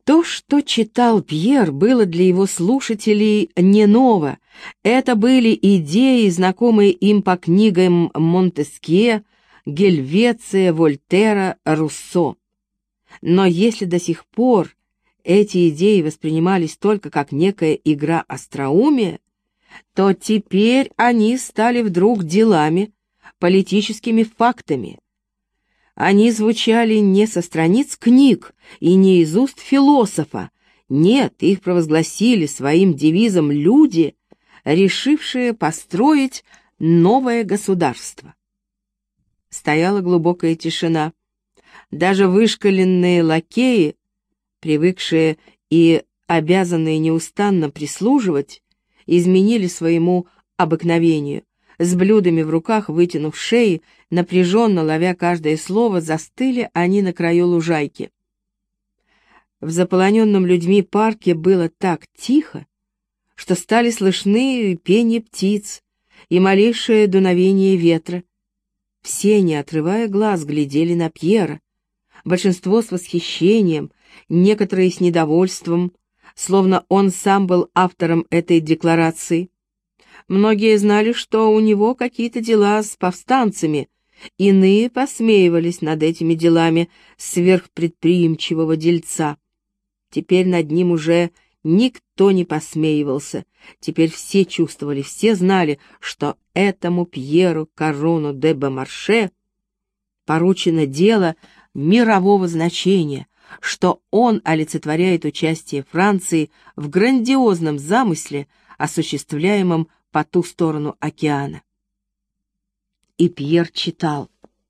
То, что читал Пьер, было для его слушателей не ново. Это были идеи, знакомые им по книгам Монтескье, Гельвеция, Вольтера, Руссо. Но если до сих пор эти идеи воспринимались только как некая игра остроумия, то теперь они стали вдруг делами, политическими фактами. Они звучали не со страниц книг и не из уст философа. Нет, их провозгласили своим девизом люди, решившие построить новое государство. Стояла глубокая тишина. Даже вышкаленные лакеи, привыкшие и обязанные неустанно прислуживать, изменили своему обыкновению. С блюдами в руках, вытянув шеи, напряженно ловя каждое слово, застыли они на краю лужайки. В заполоненном людьми парке было так тихо, что стали слышны пение птиц и малейшее дуновение ветра. Все, не отрывая глаз, глядели на Пьера. Большинство с восхищением, некоторые с недовольством, словно он сам был автором этой декларации. Многие знали, что у него какие-то дела с повстанцами, иные посмеивались над этими делами сверхпредприимчивого дельца. Теперь над ним уже никто не посмеивался, теперь все чувствовали, все знали, что этому Пьеру Карону де Бомарше поручено дело мирового значения, что он олицетворяет участие Франции в грандиозном замысле, осуществляемом по ту сторону океана. И Пьер читал.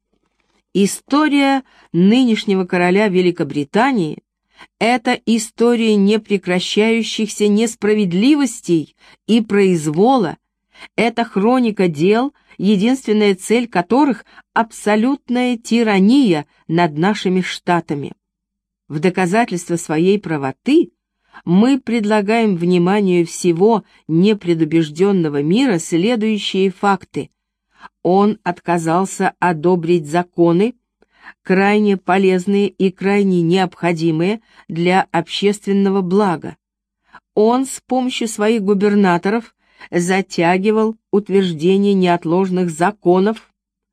История нынешнего короля Великобритании — это история непрекращающихся несправедливостей и произвола, это хроника дел, единственная цель которых — абсолютная тирания над нашими штатами. В доказательство своей правоты мы предлагаем вниманию всего непредубежденного мира следующие факты. Он отказался одобрить законы, крайне полезные и крайне необходимые для общественного блага. Он с помощью своих губернаторов затягивал утверждение неотложных законов.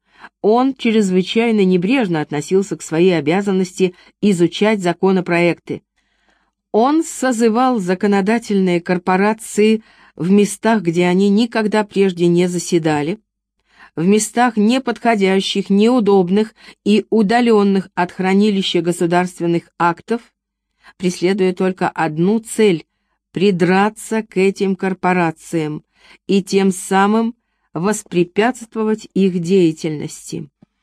Он чрезвычайно небрежно относился к своей обязанности изучать законопроекты. Он созывал законодательные корпорации в местах, где они никогда прежде не заседали, в местах неподходящих, неудобных и удаленных от хранилища государственных актов, преследуя только одну цель — придраться к этим корпорациям и тем самым воспрепятствовать их деятельности.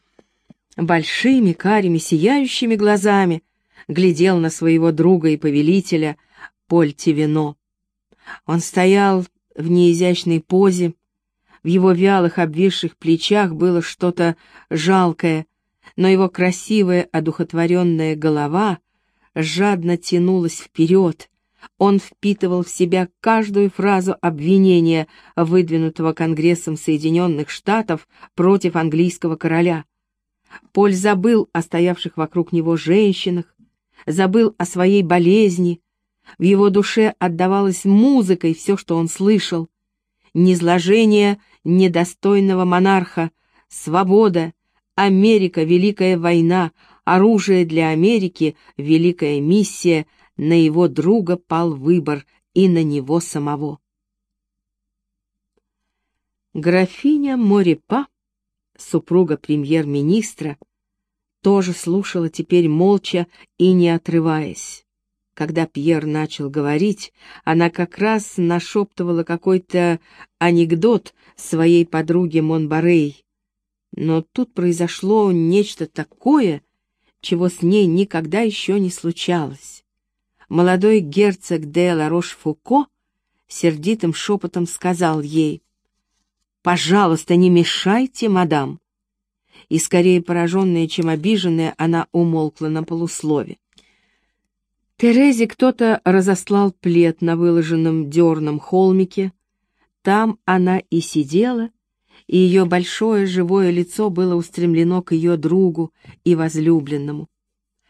Большими, карими, сияющими глазами глядел на своего друга и повелителя Поль Тивино. Он стоял в неизящной позе, в его вялых обвисших плечах было что-то жалкое, но его красивая одухотворенная голова жадно тянулась вперед. Он впитывал в себя каждую фразу обвинения, выдвинутого Конгрессом Соединенных Штатов против английского короля. Поль забыл о стоявших вокруг него женщинах, забыл о своей болезни. В его душе отдавалось музыкой все, что он слышал. Низложение недостойного монарха, свобода, Америка, великая война, оружие для Америки, великая миссия, на его друга пал выбор и на него самого. Графиня Морепа, супруга премьер-министра, тоже слушала теперь молча и не отрываясь. Когда Пьер начал говорить, она как раз нашептывала какой-то анекдот своей подруге Монбарей. Но тут произошло нечто такое, чего с ней никогда еще не случалось. Молодой герцог де Ла-Рош-Фуко сердитым шепотом сказал ей: «Пожалуйста, не мешайте, мадам». И скорее пораженная, чем обиженная, она умолкла на полуслове. Терезе кто-то разослал плед на выложенном дерном холмике. Там она и сидела, и ее большое живое лицо было устремлено к ее другу и возлюбленному.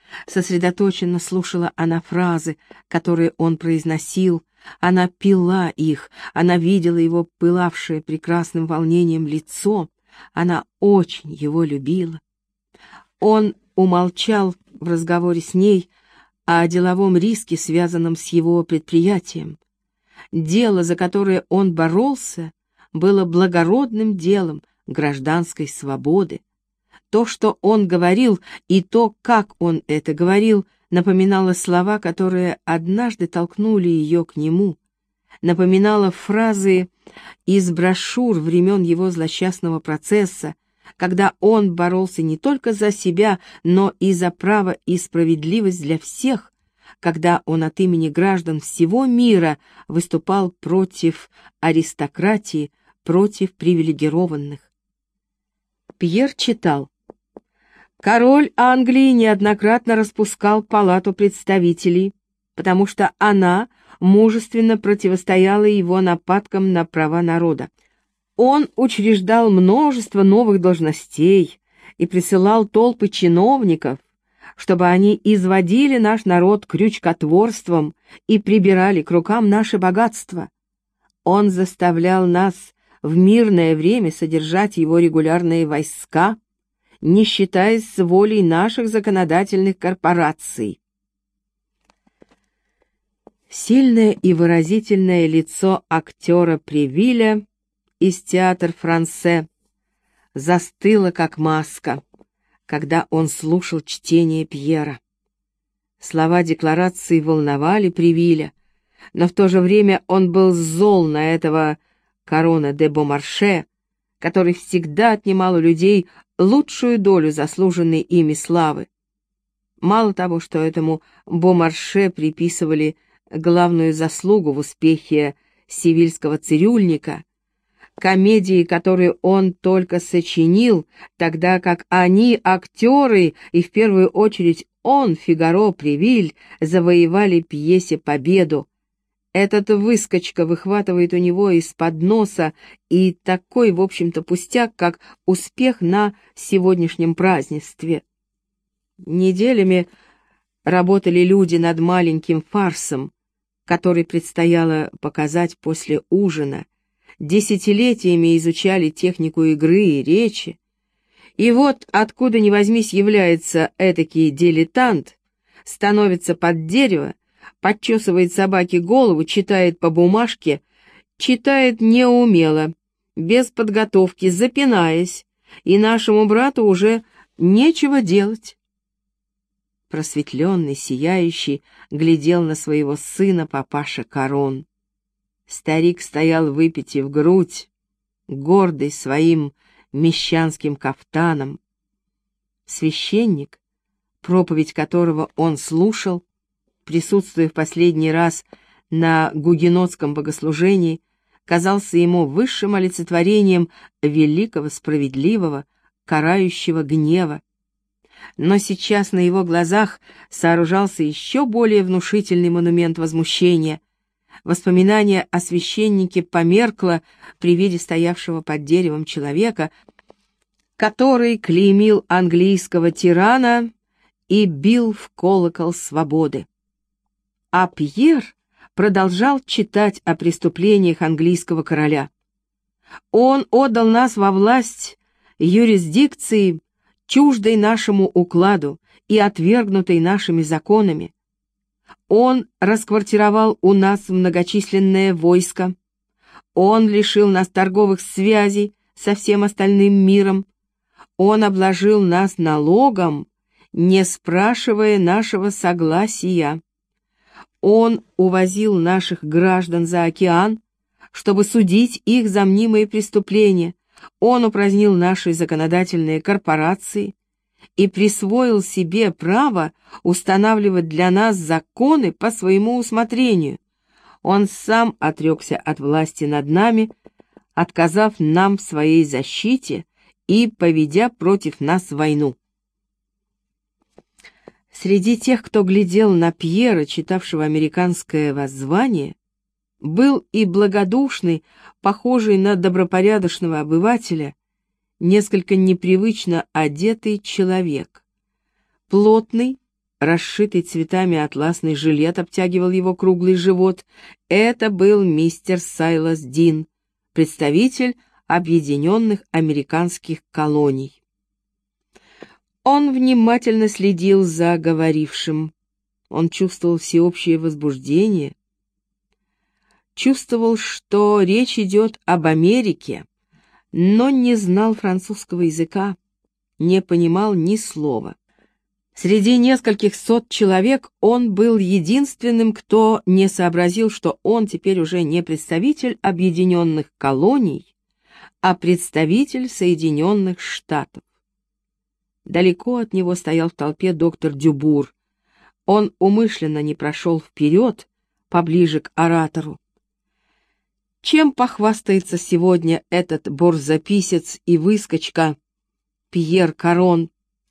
Сосредоточенно слушала она фразы, которые он произносил, она пила их, она видела его пылавшее прекрасным волнением лицо, она очень его любила. Он умолчал в разговоре с ней о деловом риске, связанном с его предприятием. Дело, за которое он боролся, было благородным делом гражданской свободы. То, что он говорил, и то, как он это говорил, напоминало слова, которые однажды толкнули ее к нему, напоминало фразы из брошюр времен его злосчастного процесса, когда он боролся не только за себя, но и за право и справедливость для всех, когда он от имени граждан всего мира выступал против аристократии, против привилегированных. Пьер читал: «Король Англии неоднократно распускал палату представителей, потому что она мужественно противостояла его нападкам на права народа. Он учреждал множество новых должностей и присылал толпы чиновников, чтобы они изводили наш народ крючкотворством и прибирали к рукам наше богатство. Он заставлял нас в мирное время содержать его регулярные войска, не считаясь с волей наших законодательных корпораций». Сильное и выразительное лицо актера Превиля из театра Франсе застыло, как маска, когда он слушал чтение Пьера. Слова декларации волновали Превиля, но в то же время он был зол на этого Корона де Бомарше, который всегда отнимал у людей лучшую долю заслуженной ими славы. Мало того, что этому Бомарше приписывали главную заслугу в успехе «Севильского цирюльника», комедии, которые он только сочинил, тогда как они, актеры, и в первую очередь он, Фигаро Превиль, завоевали пьесе победу. Этот выскочка выхватывает у него из-под носа и такой, в общем-то, пустяк, как успех на сегодняшнем празднестве. Неделями работали люди над маленьким фарсом, который предстояло показать после ужина, десятилетиями изучали технику игры и речи. И вот, откуда ни возьмись, является этакий дилетант, становится под дерево, подчесывает собаке голову, читает по бумажке, читает неумело, без подготовки, запинаясь, и нашему брату уже нечего делать. Просветленный, сияющий, глядел на своего сына папаша Корон. Старик стоял, выпитив грудь, гордый своим мещанским кафтаном. Священник, проповедь которого он слушал, присутствуя в последний раз на гугенотском богослужении, казался ему высшим олицетворением великого, справедливого, карающего гнева. Но сейчас на его глазах сооружался еще более внушительный монумент возмущения. Воспоминание о священнике померкло при виде стоявшего под деревом человека, который клеймил английского тирана и бил в колокол свободы. А Пьер продолжал читать о преступлениях английского короля. Он отдал нас во власть юрисдикции, чуждой нашему укладу и отвергнутой нашими законами. Он расквартировал у нас многочисленное войско. Он лишил нас торговых связей со всем остальным миром. Он обложил нас налогом, не спрашивая нашего согласия. Он увозил наших граждан за океан, чтобы судить их за мнимые преступления. Он упразднил наши законодательные корпорации и присвоил себе право устанавливать для нас законы по своему усмотрению. Он сам отрекся от власти над нами, отказав нам в своей защите и поведя против нас войну. Среди тех, кто глядел на Пьера, читавшего американское воззвание, был и благодушный, похожий на добропорядочного обывателя, несколько непривычно одетый человек. Плотный, расшитый цветами атласный жилет обтягивал его круглый живот. Это был мистер Сайлас Дин, представитель Объединенных Американских Колоний. Он внимательно следил за говорившим. Он чувствовал всеобщее возбуждение, чувствовал, что речь идет об Америке, но не знал французского языка, не понимал ни слова. Среди нескольких сот человек он был единственным, кто не сообразил, что он теперь уже не представитель Объединенных Колоний, а представитель Соединенных Штатов. Далеко от него стоял в толпе доктор Дюбур. Он умышленно не прошел вперед, поближе к оратору. Чем похвастается сегодня этот борзописец и выскочка Пьер Карон?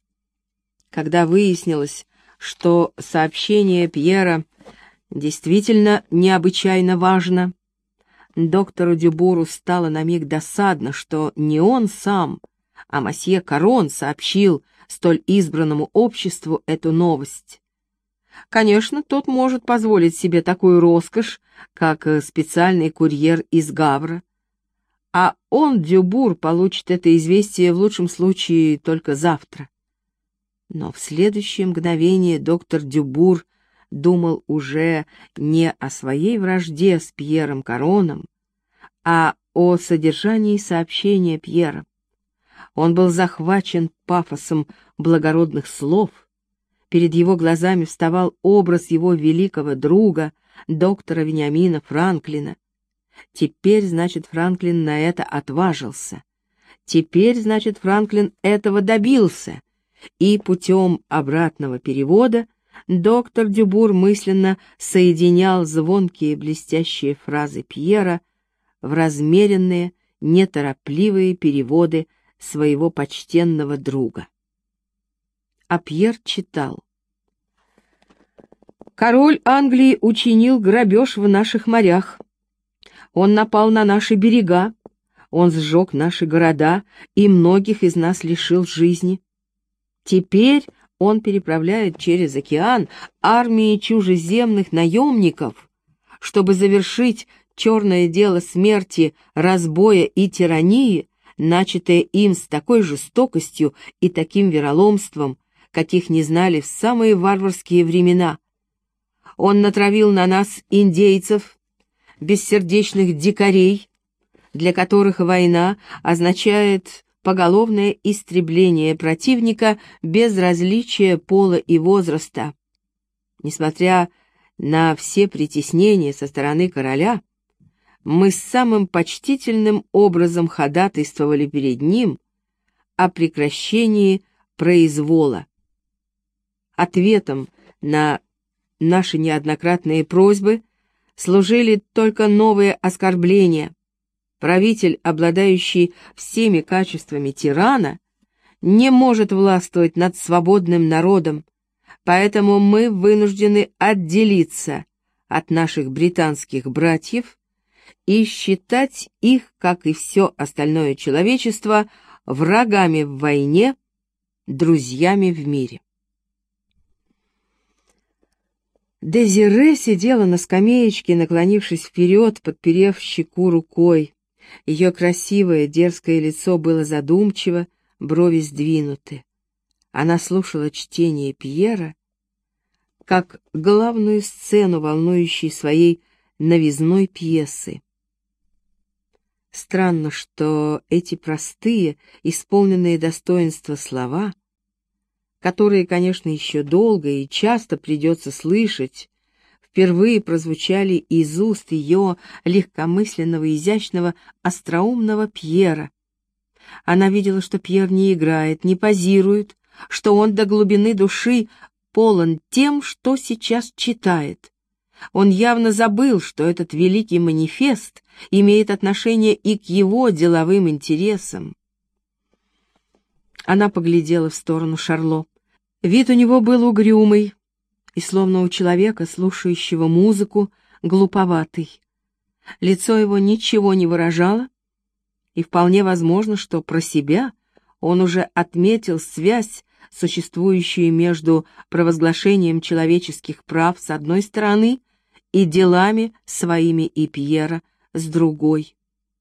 Когда выяснилось, что сообщение Пьера действительно необычайно важно, доктору Дюбуру стало на миг досадно, что не он сам, а мосье Карон сообщил столь избранному обществу эту новость. Конечно, тот может позволить себе такую роскошь, как специальный курьер из Гавра, а он, Дюбур, получит это известие в лучшем случае только завтра. Но в следующее мгновение доктор Дюбур думал уже не о своей вражде с Пьером Кароном, а о содержании сообщения Пьера. Он был захвачен пафосом благородных слов. Перед его глазами вставал образ его великого друга, доктора Вениамина Франклина. Теперь, значит, Франклин на это отважился. Теперь, значит, Франклин этого добился. И путем обратного перевода доктор Дюбур мысленно соединял звонкие блестящие фразы Пьера в размеренные, неторопливые переводы своего почтенного друга. А Пьер читал: «Король Англии учинил грабеж в наших морях. Он напал на наши берега, он сжег наши города и многих из нас лишил жизни. Теперь он переправляет через океан армии чужеземных наемников, чтобы завершить черное дело смерти, разбоя и тирании, начатое им с такой жестокостью и таким вероломством, каких не знали в самые варварские времена. Он натравил на нас индейцев, бессердечных дикарей, для которых война означает поголовное истребление противника без различия пола и возраста. Несмотря на все притеснения со стороны короля, мы самым почтительным образом ходатайствовали перед ним о прекращении произвола. Ответом на наши неоднократные просьбы служили только новые оскорбления. Правитель, обладающий всеми качествами тирана, не может властвовать над свободным народом, поэтому мы вынуждены отделиться от наших британских братьев и считать их, как и все остальное человечество, врагами в войне, друзьями в мире. Дезире сидела на скамеечке, наклонившись вперед, подперев щеку рукой. Ее красивое, дерзкое лицо было задумчиво, брови сдвинуты. Она слушала чтение Пьера, как главную сцену волнующей своей новизной пьесы. Странно, что эти простые, исполненные достоинства слова, которые, конечно, еще долго и часто придется слышать, впервые прозвучали из уст ее легкомысленного, изящного, остроумного Пьера. Она видела, что Пьер не играет, не позирует, что он до глубины души полон тем, что сейчас читает. Он явно забыл, что этот великий манифест имеет отношение и к его деловым интересам. Она поглядела в сторону Шарло. Вид у него был угрюмый и, словно у человека, слушающего музыку, глуповатый. Лицо его ничего не выражало, и вполне возможно, что про себя он уже отметил связь существующую между провозглашением человеческих прав с одной стороны и делами своими и Пьера с другой.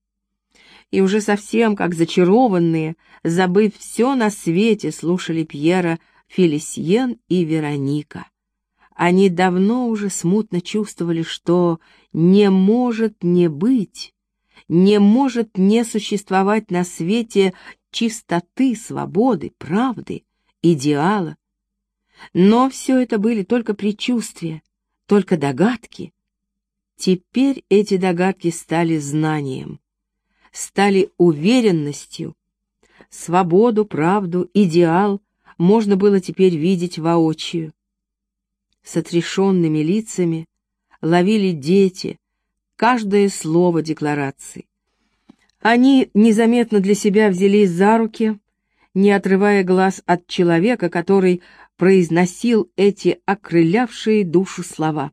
И уже совсем как зачарованные, забыв все на свете, слушали Пьера Фелисьен и Вероника. Они давно уже смутно чувствовали, что не может не быть, не может не существовать на свете чистоты, свободы, правды, идеала. Но все это были только предчувствия, только догадки. Теперь эти догадки стали знанием, стали уверенностью. Свободу, правду, идеал можно было теперь видеть воочию. С отрешенными лицами ловили дети каждое слово декларации. Они незаметно для себя взялись за руки, не отрывая глаз от человека, который произносил эти окрылявшие душу слова.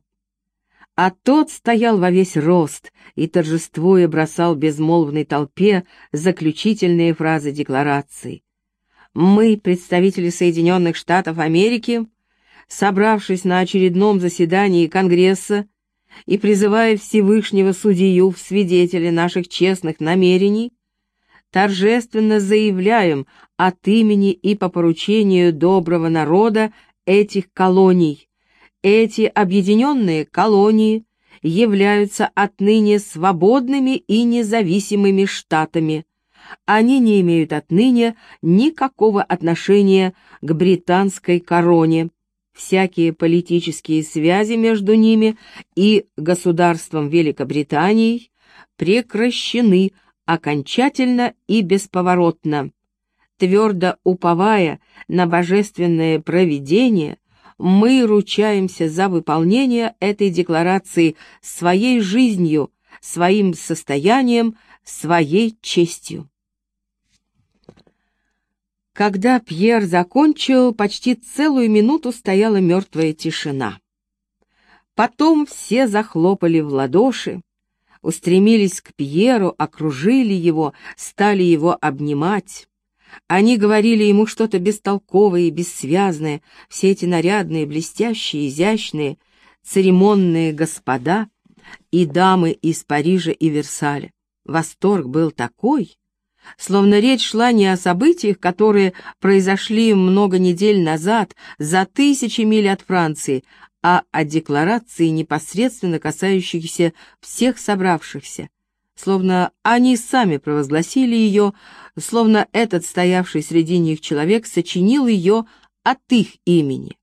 А тот стоял во весь рост и, торжествуя, бросал безмолвной толпе заключительные фразы декларации. «Мы, представители Соединенных Штатов Америки, собравшись на очередном заседании Конгресса и призывая Всевышнего Судью в свидетели наших честных намерений, торжественно заявляем от имени и по поручению доброго народа этих колоний. Эти объединенные колонии являются отныне свободными и независимыми штатами. Они не имеют отныне никакого отношения к британской короне. Всякие политические связи между ними и государством Великобритании прекращены окончательно и бесповоротно. Твердо уповая на божественное провидение, мы ручаемся за выполнение этой декларации своей жизнью, своим состоянием, своей честью. Когда Пьер закончил, почти целую минуту стояла мертвая тишина. Потом все захлопали в ладоши, устремились к Пьеру, окружили его, стали его обнимать. Они говорили ему что-то бестолковое и бессвязное, все эти нарядные, блестящие, изящные, церемонные господа и дамы из Парижа и Версаля. Восторг был такой, словно речь шла не о событиях, которые произошли много недель назад, за 1000 миль от Франции, а о декларации, непосредственно касающихся всех собравшихся. Словно они сами провозгласили ее, словно этот стоявший среди них человек сочинил ее от их имени.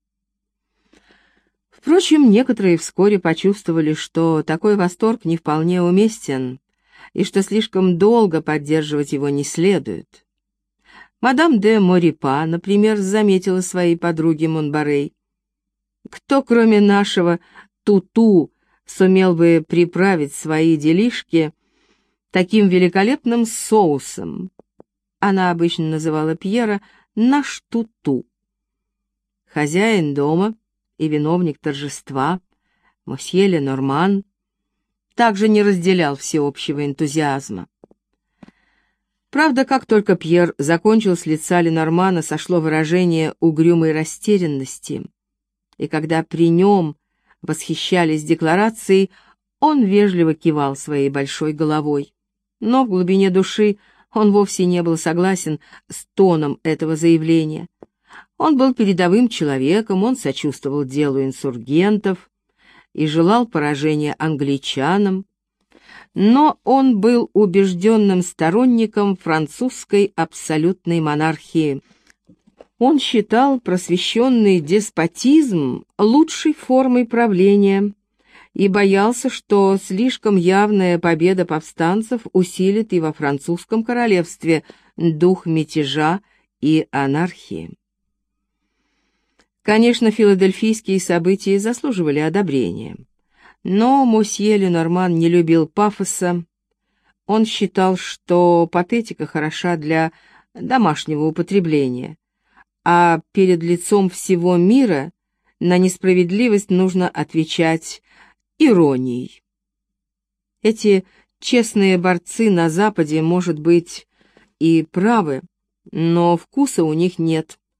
Впрочем, некоторые вскоре почувствовали, что такой восторг не вполне уместен, и что слишком долго поддерживать его не следует. Мадам де Морипа, например, заметила своей подруге Монбарей: «Кто, кроме нашего Туту, сумел бы приправить свои делишки таким великолепным соусом?» Она обычно называла Пьера «наш Туту». Хозяин дома и виновник торжества, мосье Ленорман, также не разделял всеобщего энтузиазма. Правда, как только Пьер закончил, с лица Ленормана сошло выражение угрюмой растерянности, и когда при нем восхищались декларацией, он вежливо кивал своей большой головой. Но в глубине души он вовсе не был согласен с тоном этого заявления. Он был передовым человеком, он сочувствовал делу инсургентов и желал поражения англичанам, но он был убежденным сторонником французской абсолютной монархии. Он считал просвещенный деспотизм лучшей формой правления и боялся, что слишком явная победа повстанцев усилит и во французском королевстве дух мятежа и анархии. Конечно, филадельфийские события заслуживали одобрения, но мосье Ленорман не любил пафоса. Он считал, что патетика хороша для домашнего употребления, а перед лицом всего мира на несправедливость нужно отвечать иронией. Эти честные борцы на Западе, может быть, и правы, но вкуса у них нет.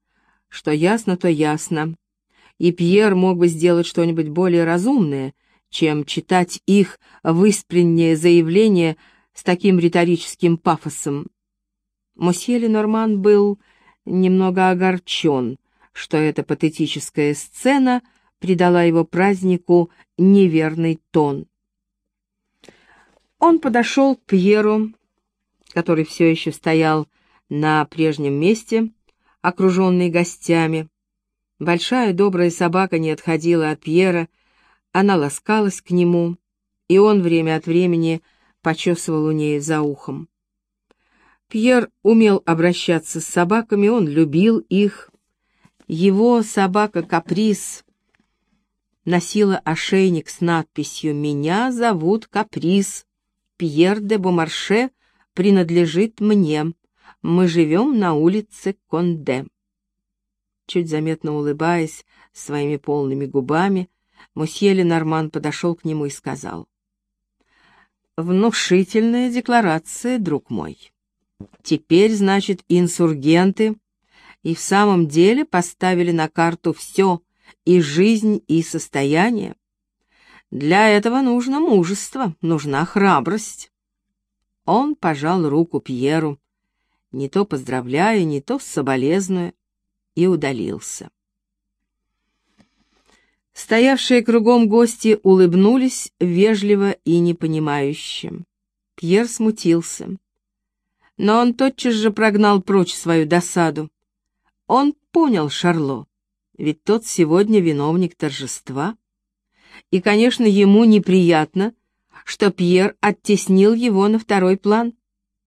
Что ясно, то ясно. И Пьер мог бы сделать что-нибудь более разумное, чем читать их выспреннее заявление с таким риторическим пафосом. Мосье Ленорман был немного огорчен, что эта патетическая сцена придала его празднику неверный тон. Он подошел к Пьеру, который все еще стоял на прежнем месте, окруженный гостями. Большая добрая собака не отходила от Пьера, она ласкалась к нему, и он время от времени почесывал у ней за ухом. Пьер умел обращаться с собаками, он любил их. Его собака Каприз носила ошейник с надписью «Меня зовут Каприз. Пьер де Бомарше принадлежит мне. Мы живем на улице Конде». Чуть заметно улыбаясь своими полными губами, мосье Ленорман подошел к нему и сказал: «Внушительная декларация, друг мой. Теперь, значит, инсургенты и в самом деле поставили на карту все, и жизнь, и состояние. Для этого нужно мужество, нужна храбрость». Он пожал руку Пьеру, не то поздравляя, не то соболезнуя, и удалился. Стоявшие кругом гости улыбнулись вежливо и непонимающе. Пьер смутился. Но он тотчас же прогнал прочь свою досаду. Он понял Шарло, ведь тот сегодня виновник торжества. И, конечно, ему неприятно, что Пьер оттеснил его на второй план.